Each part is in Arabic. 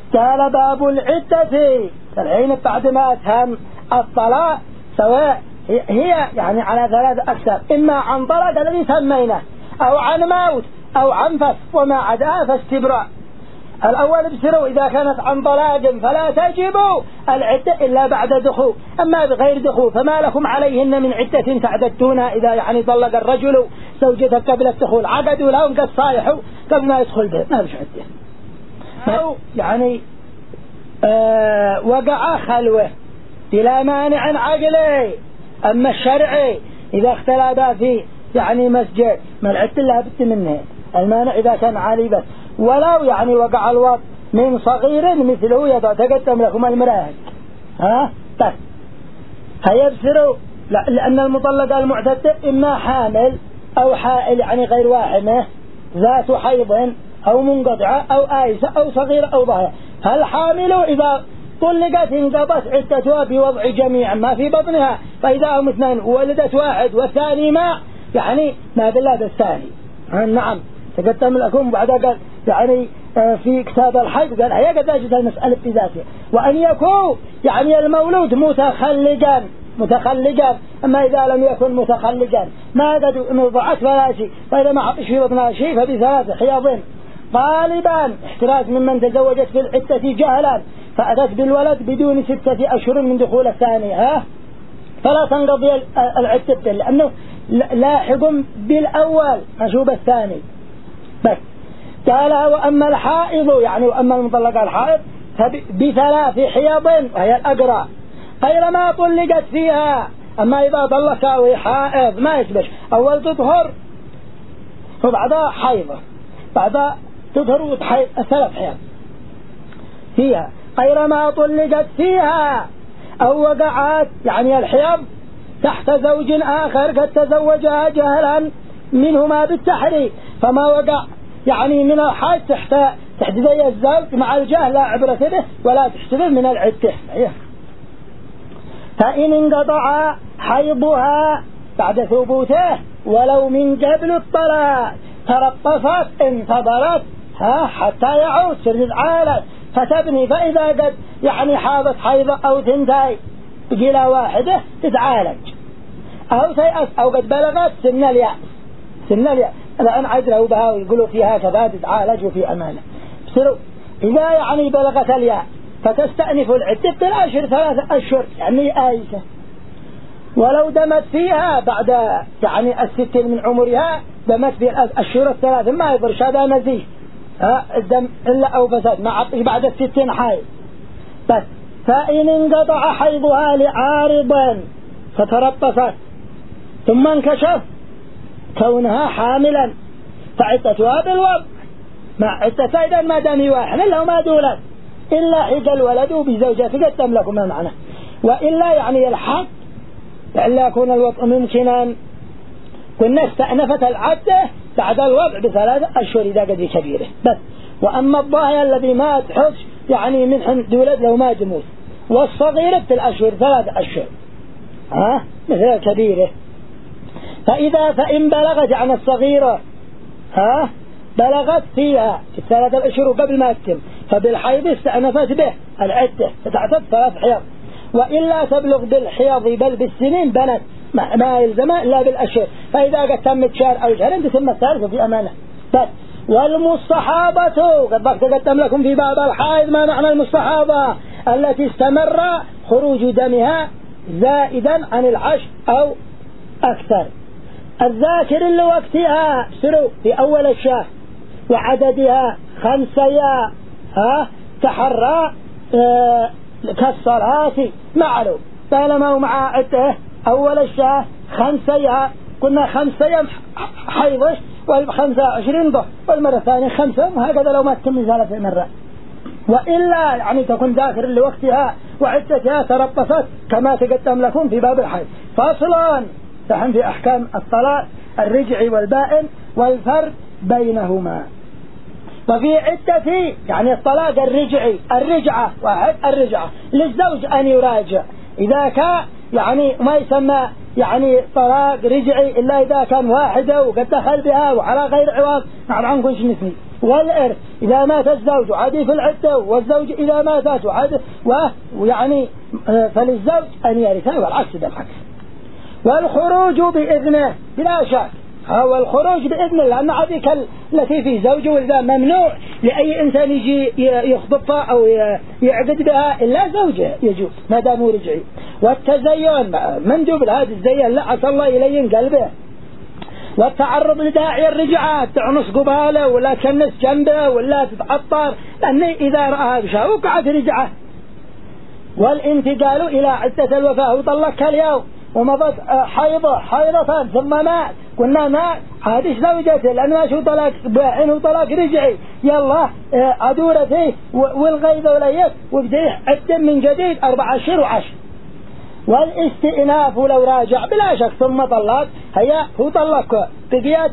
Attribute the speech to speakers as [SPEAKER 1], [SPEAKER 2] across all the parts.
[SPEAKER 1] قال باب العدة. الحين بعد ما أفهم الطلاق سواء هي يعني على 3 أقسام، إما عن طلاق الذي سميناه، أو عن موت، أو عن فسخ، وما عداها فاستبراء. الأول بسروا إذا كانت عن طلاق فلا تجب العدة إلا بعد دخول، أما بغير دخول فما لكم عليهن من عدة تعددونها. إذا يعني طلق الرجل زوجته قبل الدخول عقدوا لهم قد صايحوا قبل ما يدخل به ما بش عدة. أو يعني وقع خلوه بلا مانع عقلي. أما الشرعي إذا اختلف في يعني مسجد ما العدة إلا بد منه، المانع إذا كان عالي بس. ولو يعني وقع الوضع من صغير مثله يضع تقدم لكم المراهق طيب هيبصروا لأن المطلقة المعتدة إما حامل أو حائل يعني غير واحمة ذات حيض أو منقطعة أو آيسة أو صغيرة أو ضايعة. فالحامل إذا طلقت انقضت عدتها بوضع جميع ما في بطنها، فإذا هم 2 ولدت واحد والثاني ما يعني ما بالله الثاني نعم تقدم لكم. بعد قال يعني في كتاب الحيض قال هي قد أجد المسألة في ذاته. وأن يكون يعني المولود متخلقا. أما إذا لم يكن متخلقا ما قد نضعت ولا شيء، فإذا ما حطش في بطنها شيء فب3 حيض غالبا احتراز ممن تزوجت في العدة جهلا فأتت بالولد بدون 6 أشهر من دخول الثاني فلا تنقضي العدة لأنه لاحق بالأول مشوب الثاني بس. قال وأما الحائض يعني وأما المطلقة الحائض ب3 حيض وهي الأقرى غير ما طلقت فيها. أما إذا طلقها وهي حائض ما يشبش، أول تطهر وبعدها حيضة، بعدها تطهر وتحيض 3 حيض فيها غير ما طلقت فيها. أو وقعت يعني الحيض تحت زوج آخر قد تزوجها جهلا منهما بالتحريم، فما وقع يعني من الحيض تحت زي الزوج مع الجهل لا عبرة به ولا تحسبه من العدة. فإن انقطع حيضها بعد ثبوته ولو من قبل الطلاق ترطفت انتظرت حتى يعود سرد عالت فتبني، فإذا قد يعني حاضت حيضة أو 2 بقيلة واحدة تتعالج، أو تيأس أو قد بلغت سن اليأس الآن عجله بها ويقولوا فيها كذا تتعالج وفي أمانة. بسروا إذا يعني بلغت اليأس فتستأنف العدة بالأشهر 3 أشهر يعني آيسة. ولو دمت فيها بعد يعني 60 من عمرها دمت في الأشهر 3 ما يضرش هذا نزيه الدم إلا أو فساد ما عطش بعد 60 حيض بس. فإن انقطع حيضها لعارض فترطفت ثم انكشف كونها حاملا فعدتها بالوضع مع عدتها إذا ما دامي واحد إلا وما دولت إلا حج الولد بزوجته قدم لكم ما معنى. وإلا يعني الحق إلا يكون الوضع ممكنا كنا استأنفت العدة بعد الوضع ب3 أشهر إذا قد كبيره بس. وأما الضاهي الذي ما تحج يعني من دولد لو ما جموس والصغيرة بالأشهر 3 أشهر مثل الكبيرة. فإن بلغت عن الصغيرة بلغت فيها في 3 أشهر قبل ما تتم فبالحيض استأنفت به العدة فتعتد 3 حيض. وإلا تبلغ بالحيض بل بالسنين بنت ما يلزم إلا بالأشهر، فإذا قد تمت شهر أو شهرين تتم الثالثة في أمانة بس. والمستحاضة قد تقدم لكم في باب الحائض ما معنى المستحاضة التي استمر خروج دمها زائدا عن 10 أو أكثر. الذاكر لوقتها سروا في أول الشهر وعددها 5 يا تحرى كالصلاة معلوم طالما مع عدته أول الشهر 5 يا قلنا 5 أيام حيضش وال25 ضح والمرة الثانية 5 وهكذا لو ما تتم 3 مرات. وإلا يعني تكون ذاكر لوقتها وعدتها ترطفت كما تقدم لكم في باب الحيض. فاصلا تحن في أحكام الطلاق الرجعي والبائن والفرق بينهما. وفي عدة يعني الطلاق الرجعي الرجعة واحد الرجعة للزوج أن يراجع إذا كان يعني ما يسمى يعني طلاق رجعي إلا إذا كان واحدة وقد دخل بها وعلى غير عوض نعم عنكم نسمي والإرث إذا مات الزوج عادي في العدة والزوج إذا ماتت وعادي ويعني فللزوج أن يرثه والعكس بالعكس. والخروج بإذنه بلا شك، هو الخروج بإذنه، لأن عادي التي في زوج وإذا ممنوع لأي إنسان يجي يخطبها أو يعقد بها إلا زوجه يجوز ما دام رجعي. والتزين مندوب لهذا الزين لا عسى الله يلين قلبه. والتعرض لداعي الرجعات تعنص قباله ولا تكنس جنبه ولا تتعطر، لأن إذا رأها بشا وقعت رجعه. والانتقال إلى عدة الوفاة وطلقها اليوم ومضت حيضة ثم مات، قلنا مات عادش زوجته لأنه ما شو طلاق باحن وطلاق رجعي، يلا عدورته والغيبة وليت وبديه عدة من جديد 4 أشهر و10. والاستئناف لو راجع بلا شك ثم طلق، هيا هو طلق بقيت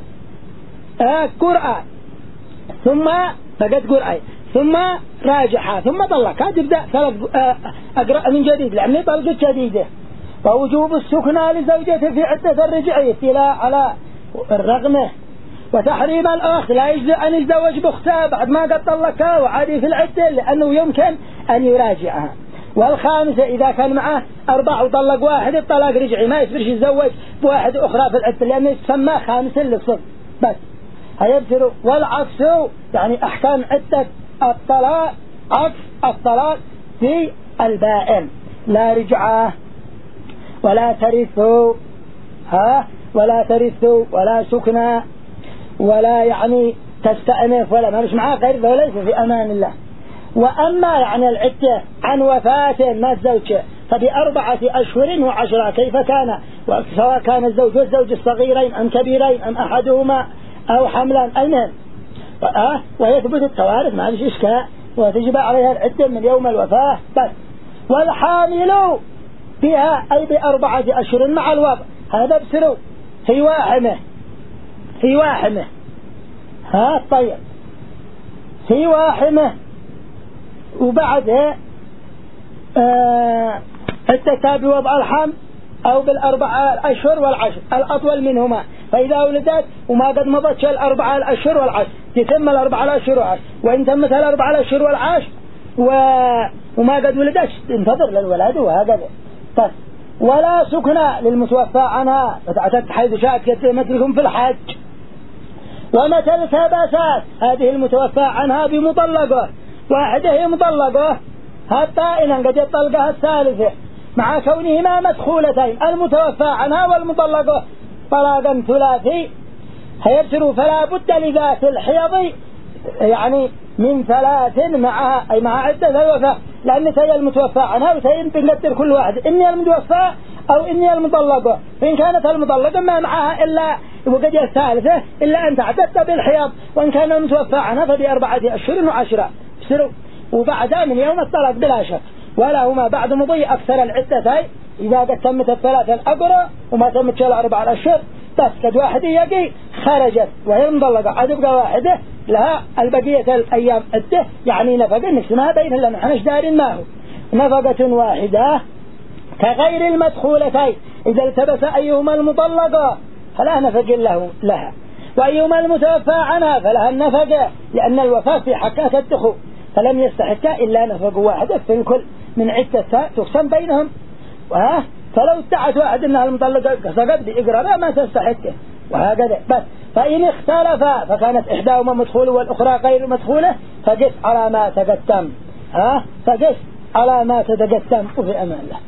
[SPEAKER 1] قرأة ثم بقت قرأة ثم راجعها ثم طلقها تبدأ أقرأ من جديد لأنه طلقت جديدة. ووجوب السكنى لزوجته في عدة الرجعية لا على الرغمه. وتحريم الأخت لا يجزئ أن يتزوج بأختها بعد ما قد طلقها وعادي في العدة لأنه يمكن أن يراجعها. والخامسة إذا كان معه 4 وطلق واحد الطلاق رجعي ما يصبرش يتزوج بواحد أخرى في العدة لأنه يسمى خامس للصف بس هيبصروا. والعكس يعني أحكام عدة الطلاق عكس الطلاق في البائن، لا رجعه ولا ترثوا ولا ترثوا ولا سكنى ولا يعني تستأنف ولا ما مش معاه غير وليس في أمان الله. وأما يعني العدة عن وفاة ما الزوجة فب4 أشهر و10 كيف كان، سواء كان الزوج والزوج الصغيرين أم كبيرين أم أحدهما أو حملا المهم ويثبت التوارث ما فيش إشكال وتجب عليها العدة من يوم الوفاة بس. والحامل فيها أي ب4 أشهر مع الوضع هذا بسرو في واحمه طيب في واحمه وبعدها التتابع بوضع الحمل أو بال4 أشهر و10 الأطول منهما، فإذا ولدت وما قد مضت 4 أشهر و10 تتم 4 أشهر و10، وإن تمت 4 أشهر و10 وما قد ولدت انتظر للولاد وهكذا بس. ولا سكنى للمتوفى عنها فتعتد حيث شاءت مثلكم في الحج. ومتى التبست هذه المتوفى عنها بمطلقة واحدة هي مطلقة حتى إن قد يطلقها الثالثة مع كونهما مدخولتين المتوفى عنها والمطلقة طلاقا ثلاثي هيبصروا فلا بد لذات الحيض يعني من 3 معها أي مع عدة الوفاة، لأن هي المتوفى عنها وسين بنقدر كل واحد إني المتوفى أو إني المطلقة، فإن كانت المطلقة ما معها إلا وقد الثالثة إلا أن تعتد بالحيض، وإن كان المتوفى عنها ب4 أشهر و10 بسروا وبعدها من يوم الطلاق بلا شك. ولهما بعد مضي أكثر العدتين إذا قد تمت 3 أقرأ وما تمت 4 أشهر بس قد واحد يجي خرجت وهي مطلقة عاد يبقى واحدة لها البقية الأيام عدة يعني نفقة نقسمها بينهم لأن احنا دارين ما هو نفقة واحدة كغير المدخولتين إذا التبس أيهما المطلقة فلا نفق لها وأيهما المتوفى عنها فلها النفقة لأن الوفاة في حقها تدخل فلم يستحق إلا نفقة واحدة في الكل من عدة تقسم بينهم. فلو ادعت واحد أنها المطلقة سقط بإقرارها ما تستحقه وهكذا بس. فإن اختلفا فكانت إحداهما مدخولة والأخرى غير مدخولة فقس على ما تقدم فقس على ما تقدم وفي أمان الله.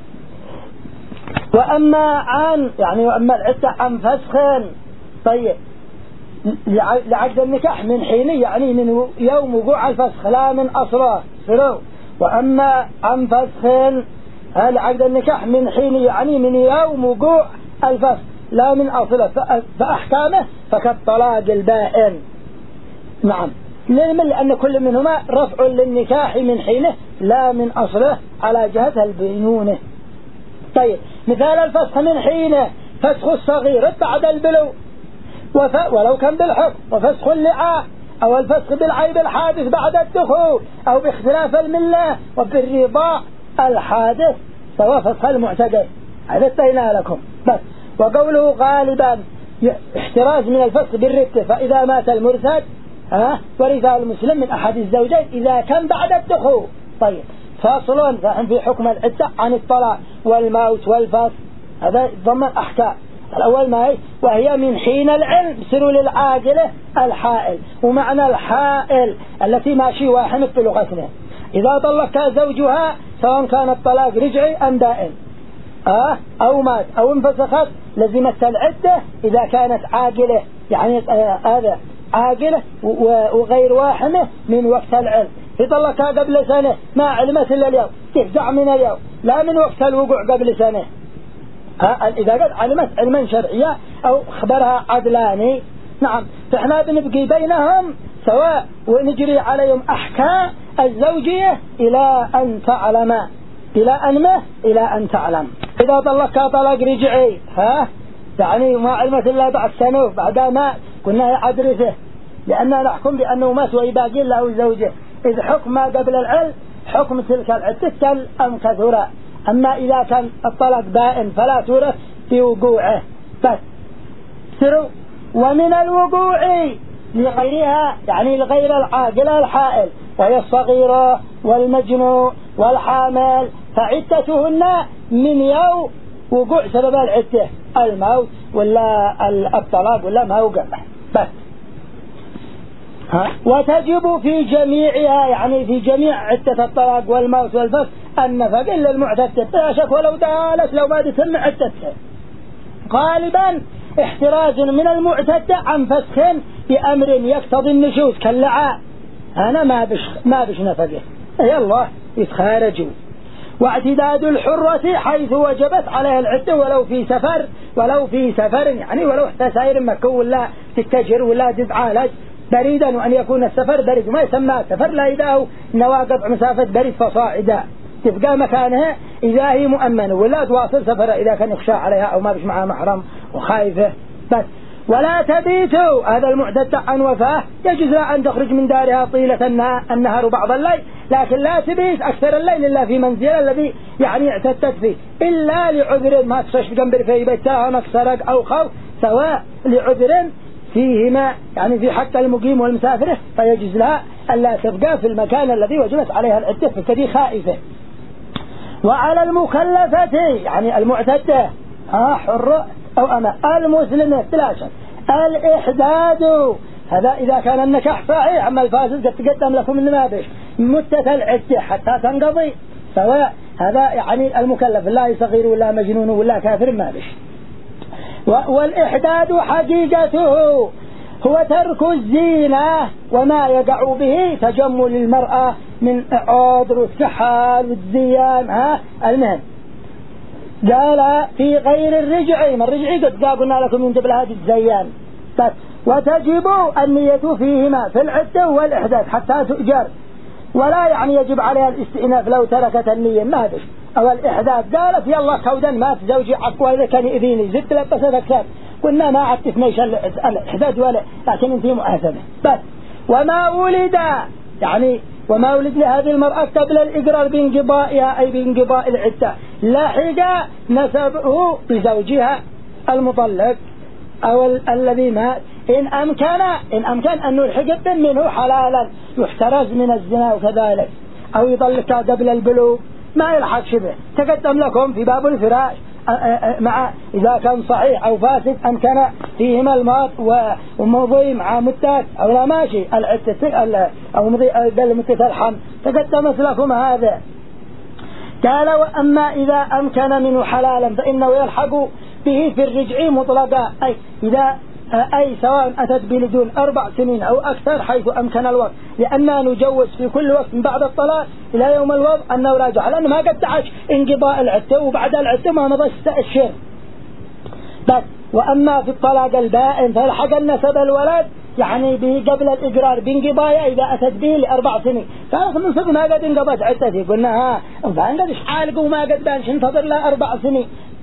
[SPEAKER 1] وأما العدة عن فسخ طيب لعقد النكاح من حين يعني من يوم وقوع الفسخ لا من أصله سرو. وأما عن فسخ لعقد النكاح من حين يعني من يوم وقوع الفسخ لا من أصله فأحكامه فكالطلاق البائن. نعم لأن كل منهما رفع للنكاح من حينه لا من أصله على جهة البينونة. طيب مثال الفسخ من حينه فسخ الصغير بعد البلوغ ولو كان بالحكم، وفسخ اللعاء أو الفسخ بالعيب الحادث بعد الدخول أو باختلاف الملة وبالرضاع الحادث سواء فسخ المعتدل هذا استينا لكم بس. وقوله غالبا احتراز من الفسخ بالردة فإذا مات المرتد ورثه المسلم من أحد الزوجين إذا كان بعد الدخول. طيب فاصل في حكم العدة عن الطلاق والموت والفصل، هذا ضمن أحكام. الأول ما هي وهي من حين العلم سر للعاقلة الحائل، ومعنى الحائل التي ماشي واحد في لغتنا. إذا طلقها زوجها سواء كان الطلاق رجعي أم دائم أو مات أو انفسخت لزمت العدة إذا كانت عاقلة، يعني هذا عاقلة وغير واحمة من وقت العلم. يطلقها قبل سنة ما علمت إلا اليوم تفزع من اليوم، لا من وقت الوقوع قبل سنة. إذا قد علمت علما شرعيا أو خبرها عدلاني، نعم، فإحنا بنبقي بينهم سواء ونجري عليهم أحكام الزوجية إلى أن تعلم، إلى أن تعلم. إذا طلقها طلاق رجعي يعني ما علمت إلا بعد سنة بعد ما كنا عدرسه، لأننا نحكم بأنه مات ويباقي له زوجه، إذ حكم ما قبل العلم حكم تلك العدة أم كثرة. أما إذا كان الطلاق بائن فلا تورث بوقوعه بس. ومن الوقوع لغيرها يعني لغير العاقلة الحائل وهي الصغيرة والمجنون والحامل، فعدتهن من يوم وقوع سبب العدة، الموت ولا الطلاق ولا ما وقع بس. وتجب في جميعها يعني في جميع عدة الطلاق والموت والفسخ النفقة إلا المعتدة لا شك ولو دالت لو ما تتم عدتها، غالبا احتراز من المعتدة عن فسخ بأمر يقتضي النشوز كاللعان، أنا ما بش نفقه يلا يتخارجوا. واعتداد الحرة حيث وجبت عليها العدة ولو في سفر يعني ولو حتى سائر مكة ولا تتجر ولا تتعالج بريدا، وأن يكون السفر بريد ما يسمى سفر لا إذا نوى قطع مسافة بريد فصاعدا تبقى مكانها إذا هي مؤمنة، ولا تواصل سفر إذا كان يخشى عليها أو ما بش معها محرم وخايفة بس. ولا تبيتوا هذا المعتد عن وفاة يجوز لها أن تخرج من دارها طيلة النهار وبعض الليل، لكن لا تبيت أكثر الليل إلا في منزل الذي يعني اعتدت فيه، إلا لعذر ما تخش جنب في بيتها مكسرق أو خوف، سواء لعذر فيهما يعني في حق المقيم والمسافر فيجوز لها ألا تبقى في المكان الذي وجبت عليها العدة فكذي خائفة. وعلى المكلفة يعني المعتدة حر أو أما المسلمة لا شك الإحداد، هذا إذا كان النكاح صحيح، أما الفاسد قد تقدم لكم من ما بش مدة العدة حتى تنقضي، سواء هذا يعني المكلف لا صغير ولا مجنون ولا كافر ما بش. والإحداد حقيقته هو ترك الزينة وما يقع به تجمل المرأة من عذر والكحال والزيان المهم. قال في غير الرجعي، ما الرجعي قد قلنا لكم من قبل هذه الزيان بس. وتجب النية فيهما في العدة والإحداد حتى تؤجر، ولا يعني يجب عليها الاستئناف لو تركت النية ما بش أو الإحداد. قالت يلا كودا مات زوجي عقوى إذا كان يؤذيني زدت لبست أكثر، قلنا ما عدت فنيش الإحداد ولا لكن انتي مؤاثمة بس. وما ولد يعني وما ولد لهذه المرأة قبل الإقرار بانقضائها أي بانقضاء العدة لحق نسبه بزوجها المطلق أو الذي مات إن أمكن أن يلحق منه حلالا يحترز من الزنا وكذلك، أو يطلقها قبل البلوغ ما يلحق شبه. تقدم لكم في باب الفراش مع إذا كان صحيح أو فاسد أمكن فيهما الماط ومضي مع متات أو لا ماشي العدة أو مضي متة الحمل تقدمت لكم هذا. قال وأما إذا أمكن منه حلالا فإنه يلحق به في الرجع مطلقا، أي سواء أتت بلدون 4 سنين أو أكثر حيث أمكن الوقت، لأننا نجوز في كل وقت من بعد الطلاق إلى يوم الوضع أنه راجع، لأنه ما قد تعش انقضاء العدة وبعد العدة ما مضى الشهر بس. وأما في الطلاق البائن فالحق النسب الولد يعني به قبل الإقرار بانقضاء إذا أتت به ل4 سنين، كانت من صدق ما قد انقضت عدتي قلنا فانقض إشحالك وما قد بانش انتظر لها 4 سنين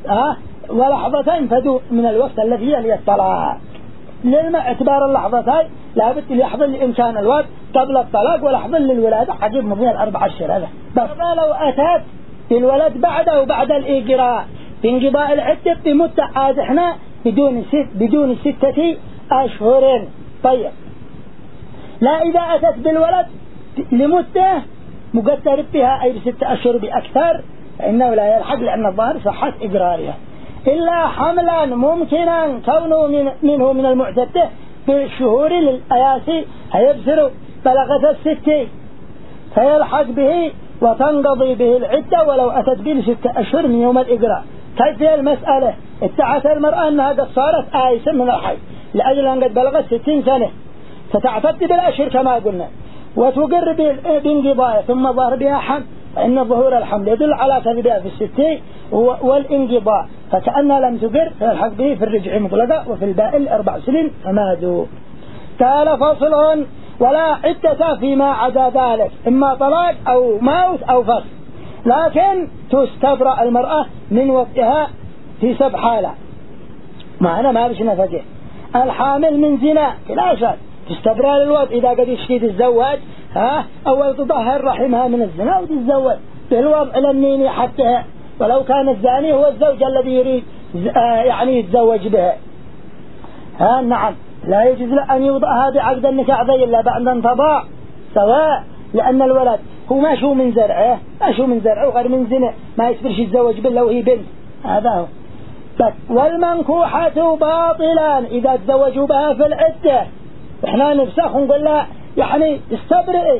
[SPEAKER 1] ولحظتين فدوا من الوقت الذي يلي الطلاق. اعتبار اللحظتين لابد يحضر لإمكان الوقت قبل الطلاق ولحظة للولادة حجب مضي 4 أشهر هذا بس. لو أتت الولد بعده وبعد الإقراء بانقضاء العدة بمدة عاد احنا بدون 6 أشهر. طيب لا إذا أتت بالولد لمدة مقدر بها أي ب6 أشهر بأكثر فإنه لا يلحق، لأن الظاهر صحة إقرارها، إلا حملا ممكنا كونه منه من المعتدة بالشهور للأياسي هيبصر بلغة 60 فيلحق به وتنقضي به العدة ولو أتت به 6 أشهر من يوم الإقرار. كيف هي المسألة؟ ادعت المرأة أنها قد صارت آيسا من الحيض لأجل أن قد بلغت 60 سنة فتعتد بالأشهر كما قلنا وتقر بانقضاء ثم ظهر بها حمل، فإن ظهور الحمل يدل على كذبها في 60 والانقضاء، فكأنها لم تقر فيلحق به في الرجع مطلقة وفي البائل 4 سنين فمادوا. قال فصل ولا عدة فيما عدا ذلك، إما طلاق أو موت أو فصل، لكن تستبرأ المرأة من وطئها في 7 حالات. معنا ما بش نفقه. الحامل من زنا لا شك تستبرأ للوضع إذا قد يشتي تتزوج أول تطهر رحمها من الزنا وتتزوج بالوضع لنيني حتى ولو كان الزاني هو الزوج الذي يريد يعني يتزوج بها. نعم لا يجوز له أن يوضعها بعقد النكاح إلا بعد أن تضاع، سواء لأن الولد هو ما شو من زرعه وغير من زنا ما يسبرش يتزوج بالله وهي بنت، هذا هو. والمنكوحة باطلا إذا تزوجوا بها في العدة، إحنا نفسخ ونقول لا يعني استبرئي.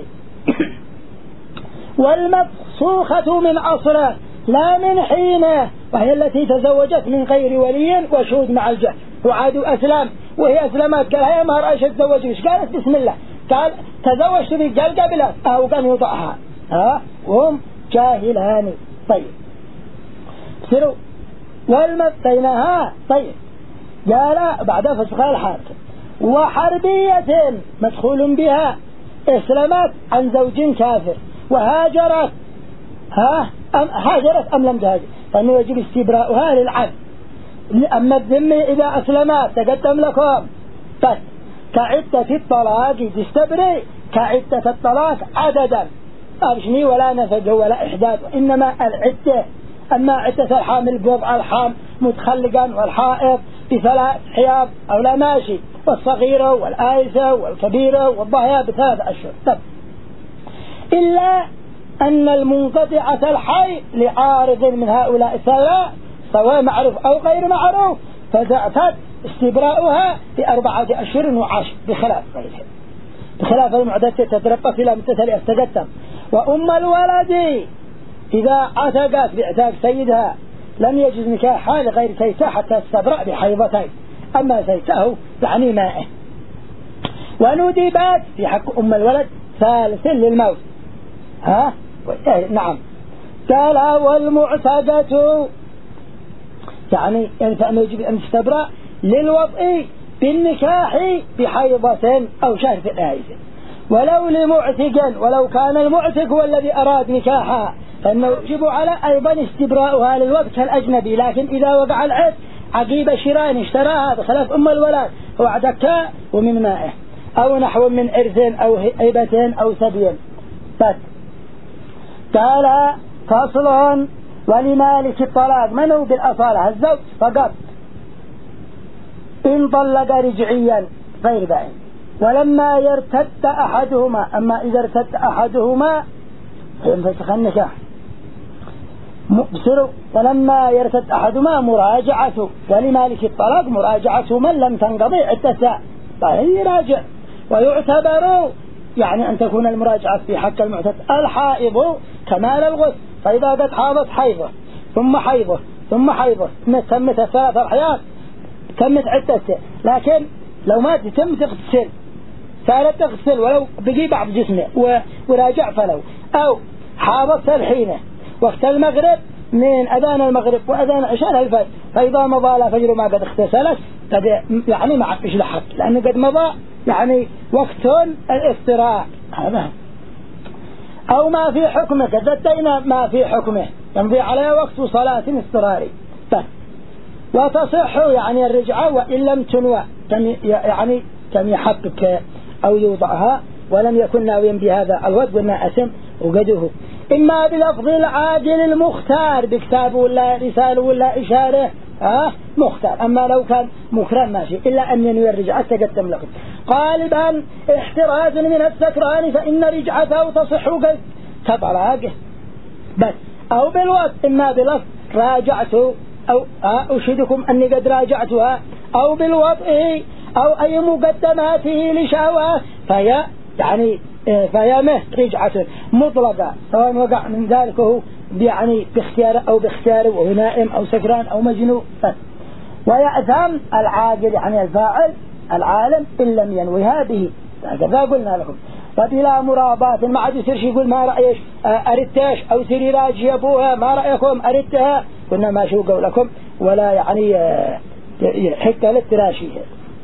[SPEAKER 1] والمفسوخة من أصله لا من حينه، وهي التي تزوجت من غير ولي وشهود مع الجهل وعادوا أسلام وهي أسلمت قال هيا مهر أيش تزوج بش قالت بسم الله قال تزوجت بي قال قبلت أو كان يوضعها وهم جاهلان. طيب سروا والمبتينها. طيب قال بعد فسخ الحاكم وحربية مدخول بها اسلمت عن زوج كافر وهاجرت هاجرت أم لم تهاجر فإنه يجب استبراؤها للعبد. أما الذمة إذا أسلمت تقدم لكم بس كعدة الطلاق تستبرئ كعدة الطلاق عددا أبشني ولا نفقه ولا إحداث، إنما العدة. أما عدة الحامل بوضع الحام متخلقا والحائض ب3 حياض أو لا ماشي، والصغيرة والآيسة والكبيرة والضحية ب3 أشهر. طب إلا أن المنقطعة الحي لعارض من هؤلاء الثلاث سواء معروف أو غير معروف فتعتد استبراؤها ب4 أشهر وعشر بخلاف غيرها، بخلاف المعدة تتربص إلى متتالية تقدم. وأم الولد إذا عتقت باعتاق سيدها لم يجوز نكاحها لغير سيتها حتى تستبرأ بحيضتين، أما سيته يعني مائه. وندبت في حق أم الولد 3 للموت. نعم. قال والمعتقة يعني فإنه يجب أن تستبرأ للوضع بالنكاح بحيضة أو شهر في الآيسة، ولو لمعتقا ولو كان المعتق هو الذي أراد نكاحها فإنه يجب على أيضا استبراؤها للوضع كالأجنبي. لكن إذا وقع العد عقيب شراء اشتراها بخلاف أم الولد هو عدكاء ومن مائه أو نحو من إرث أو هبة أو سبي. قال فصل ولمالك الطلاق منه بالأصالة الزوج فقط إن طلق رجعيا غير باين ولما يرتد أحدهما. أما إذا ارتد أحدهما فينفسخ النكاح. ولما يرتد أحدهما مراجعته. ولمالك الطلاق مراجعته من لم تنقضي عدته فهي راجع. ويعتبر يعني أن تكون المراجعة في حق المعتد الحائض كمال الغسل، فإذا قد حاضت حيضه ثم حيضه ثم حيضه تمت 3 حياض تمت عدته. لكن لو ما تتم تغتسل صارت تغتسل ولو بقي بعض جسمه وراجع فلو أو حاضت الحينة وقت المغرب من أذان المغرب وأذان عشاء الفجر، فإذا مضى لا فجر ما قد اغتسلت قد يعني ما عقش لحق لأنه قد مضى يعني وقت الاستراء هذا. أو ما في حكمه كذلك ما في حكمه يمضي عليه وقت صلاة اضطراري. وتصح يعني الرجعة وإن لم تنوى يعني كم يحقق أو يوضعها ولم يكن ناويا بهذا الوجه قلنا أسم وقده إما بلفظ العاجل المختار بكتاب ولا رسالة ولا إشارة مختار. أما لو كان مكرم ماشي إلا أن ينوي الرجعة تقدم لكم. قالبا احتراز من السكران فإن رجعته تصح كطلاقه بس، أو بالوقت إما بلفظ راجعت أو أشهدكم أني قد راجعتها، أو بالوطء أو أي مقدماته لشهوة فهي يعني فهي رجعة مطلقة سواء وقع من ذلك هو يعني باختيار أو باختيار وهو نائم أو سكران أو مجنون. ويأثم العاقل يعني الفاعل العالم إن لم ينوي هذه، هكذا قلنا لكم. وبلا مرابات ما عاد يصير يقول ما رأيش أردتش أو سيري راجي أبوها ما رأيكم أردتها، قلنا ما شو قولكم ولا يعني حتى للتراشيه.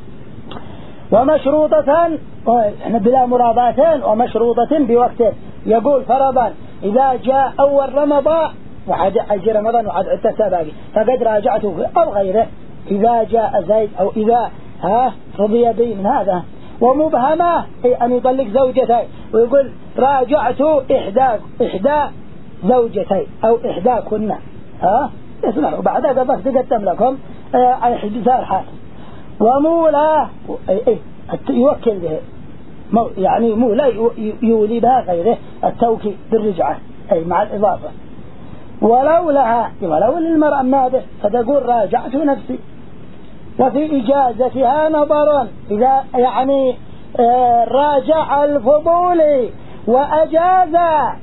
[SPEAKER 1] ومشروطة بلا مراباتين ومشروطة بوقت، يقول فرضا إذا جاء أول رمضان وعد أجي رمضان وعد عدة باقي فقد راجعته أو غيره، إذا جاء زيد أو إذا رضي بي من هذا. ومبهمة أن يطلق زوجتين ويقول راجعت إحدى زوجتين أو إحداكن اسمعوا بعد هذا بس تقدم لكم على حدثار حاكم. ومولى يوكل به يعني مولى يولي بها غيره التوكيد بالرجعة أي مع الإضافة. ولو للمرأة ماذا فتقول راجعت نفسي. وفي إجازتها نظر إذا يعني راجع الفضول وأجاز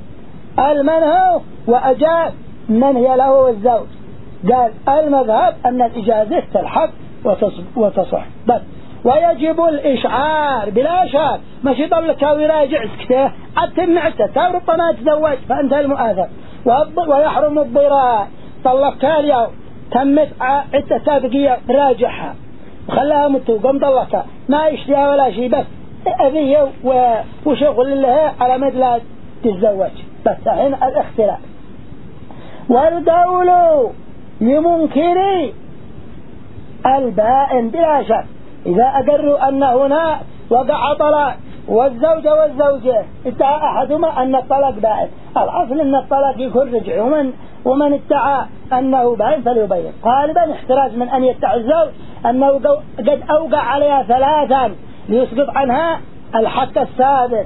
[SPEAKER 1] المنهو وأجاز من هي له الزوج، قال المذهب أن الإجازة تلحق وتصح بس. ويجب الإشعار بلا شك، مش يطلق أو يراجع سكته أتمنع التتا وربما تزوج فأنت المؤاثر. ويحرم الضراء، طلقها اليوم تمت عدة بقية راجعها وخلاها متوقم طلقها ما يشتيها ولا شيء بس أذيه وشغل لها على مد لا تتزوج بس حين الاختلاف. والقول لمنكر البائن بلا شك إذا أقروا أن هنا وقع طلاق والزوجة والزوجة ادعى أحدهما أن الطلاق بائن، الأصل أن الطلاق يكون رجع ومن ادعى أنه بائن فليبين. غالبا احتراز من أن يدعي الزوج أنه قد أوقع عليها ثلاثا ليسقط عنها الحق السابق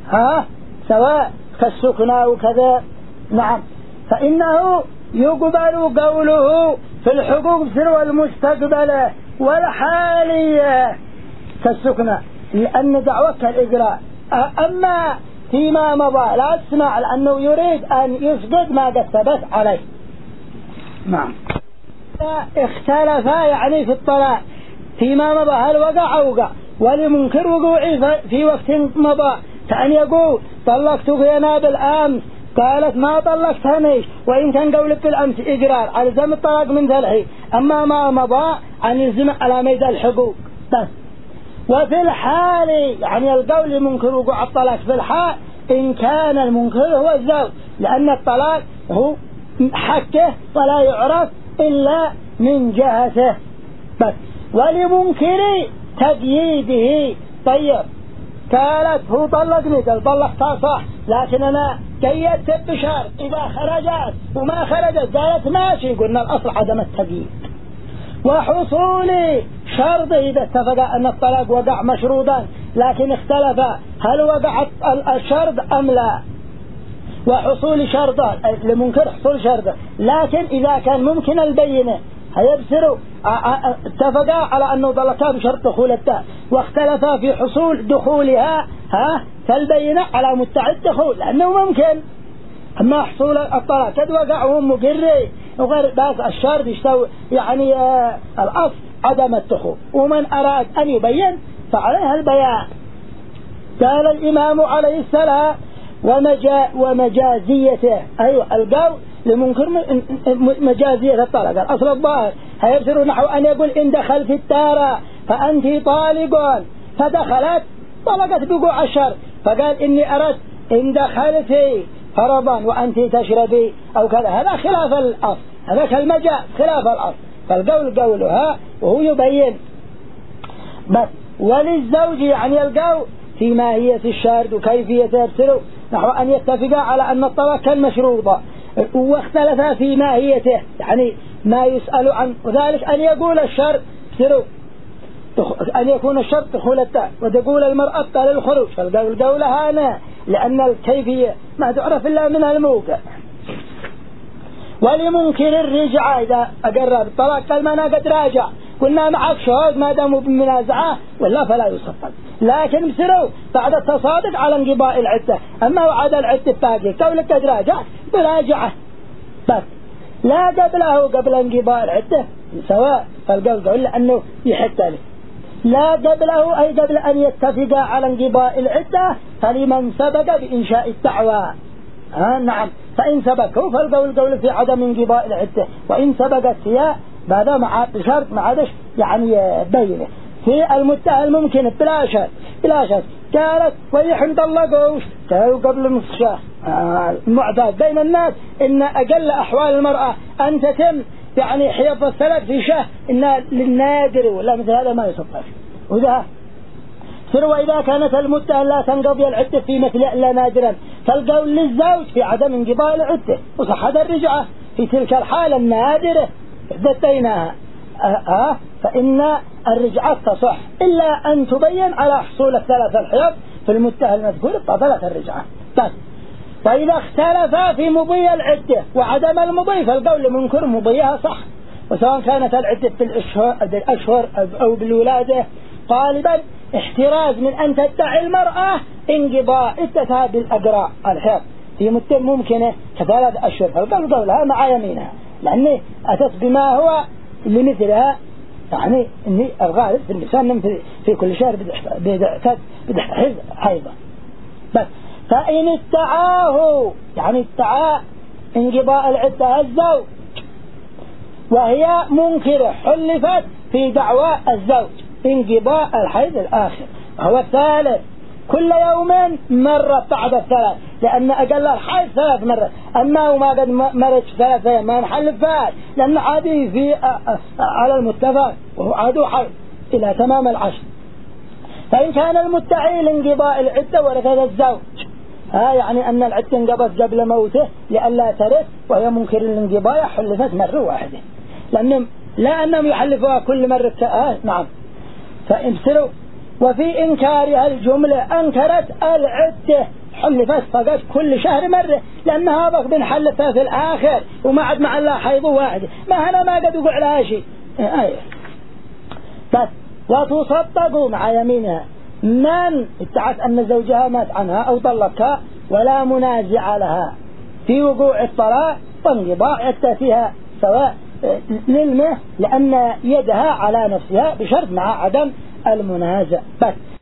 [SPEAKER 1] سواء كالسكنى وكذا نعم، فإنه يقبل قوله في الحقوق سر المستقبلة والحالية كالسكنى لأن دعوتك الإجراء. أما فيما مضى لا تسمع لأنه يريد أن يسقط ما قد ثبت عليه. نعم. اختلفا يعني في الطلاق فيما مضى هل وقع ولمنكر وقوعي في وقت مضى، كأن يقول طلقتك أنا بالأمس قالت ما طلقتني وإن كان قولك بالأمس إقرار على زم الطلاق من ذلك، أما ما مضى عن يلزم على ميزان الحقوق بس. وفي الحال يعني القول منكر وقوع الطلاق في الحال إن كان المنكر هو الزوج لأن الطلاق هو حقه ولا يعرف إلا من جهته بس. ولمنكر تقييده طيب قالت هو طلقني قال طلقتها صح لكن أنا قيدت بشرط إذا خرجت وما خرجت قالت ماشي، قلنا الأصل عدم التقييد. وحصول شرط إذا اتفق أن الطلاق وقع مشروطا لكن اختلف هل وقع الشرط أم لا. وحصول شرطه لمنكر حصول شرطه لكن إذا كان ممكن البينة هيبصروا اتفقا على أنه طلقها بشرط دخول التاء واختلفا في حصول دخولها فالبينة على متعد دخول لأنه ممكن. أما حصول الطلاق قد وقع وهم مقري وغير باس الشرط يستوي يعني الأصل عدم الدخول ومن أراد أن يبين فعليها البيان. قال الإمام عليه السلام ومجازيته أيوة القول لمنكر مجازية الطلاق الأصل الظاهر هيبصر نحو أن يقول إن دخل في الدار فأنت طالق فدخلت طلقت بقوع الشر فقال إني أردت إن دخلت فرضا وأنت تشربي أو كذا، هذا خلاف الأصل، هذا كالمجاز خلاف الأصل، فالقول قولها وهو يبين بس. وللزوج يعني القول في ماهية الشرط وكيفية يبصر نحو أن يتفقا على أن الطلاق كان مشروطا واختلفا في ماهيته يعني ما يسأل عن ذلك أن يقول الشرط بسروا أن يكون الشرط دخول التاء، وتقول المرأة للخروج، فالقول قولها أنا، لأن الكيفية ما تعرف إلا من الموقع. ولمنكر الرجعة إذا أقرر الطلاق قال ما أنا قد راجع، قلنا معك شهود ما داموا بمنازعة ولا فلا يصفق، لكن بسروا بعد التصادق على انقضاء العدة. أما وعد العدة باقي قولك قد راجع براجعة بس لا قبله قبل انقضاء العدة سواء، فالقول قول لأنه يحق له. لا قبله أي قبل أن يتفق على انقضاء العدة فلمن سبق بإنشاء الدعوى. نعم، فإن سبقوا فالقول قول في عدم انقضاء العدة، وإن سبقت هي هذا مع بشرط ما عادش يعني بينه. في المتهم الممكن بلا شك قالت ويحن طلقوش قالوا قبل نصف شهر. المعتاد بين الناس إن أقل أحوال المرأة أن تتم يعني حيض الثلاث في شهر إن للنادر، ولا مثل هذا ما يصفر. وذا وإذا كانت المتهم لا تنقضي العدة في مثل إلا نادرا فالقول للزوج في عدم انقضاء العدة وصحة الرجعة في تلك الحالة النادرة عدتينها فإن الرجعة تصح إلا أن تبين على حصول الثلاث الحيض في المتهم المذكور بطلت الرجعة بس. فإذا اختلفا في مضي العدة وعدم المضي فالقول منكر مضيها صح، وسواء كانت العدة بالأشهر أو بالولادة غالبا احتراز من أن تدعي المرأة انقضاء عدتها بالأقراء الحيض في مدة ممكنة كثلاث أشهر، فالقول قولها مع يمينها لأنه أتت بما هو لمثلها، يعني إني الغالب في الإنسان في كل شهر بدأ حيضا بس. فإن ادعاه يعني ادعى انقضاء العدة الزوج وهي منكرة حلفت في دعوى الزوج انقضاء الحيض الآخر وهو الثالث كل يوم مرة بعد الثلاث، لأن أقل الحيض 3 مرات، أما وما قد مرت 3 ما نحلف فيها لأن عادي في على المتفق وهو عادو حيض إلى تمام 10. فإن كان المدعي لانقضاء العدة ورثة الزوج يعني أن العدة انقضت قبل موته لألا ترث وهي منكر الانقضاء حلفت مرة واحدة، لا أنهم يحلفوها كل مرة نعم. فامسروا وفي إنكارها الجملة أنكرت العدة حلفت فقط كل شهر مرة، لأن هذا بنحلفها في الآخر وما عد مع الله حيض واحد ما هنا ما قد يقع لها شيء بس. وتصدقوا مع يمينها من ادعت أن زوجها مات عنها أو طلقها ولا منازع لها في وقوع الطلاق وانقضاء عدة فيها سواء للمه لأن يدها على نفسها بشرط مع عدم المنازع بس.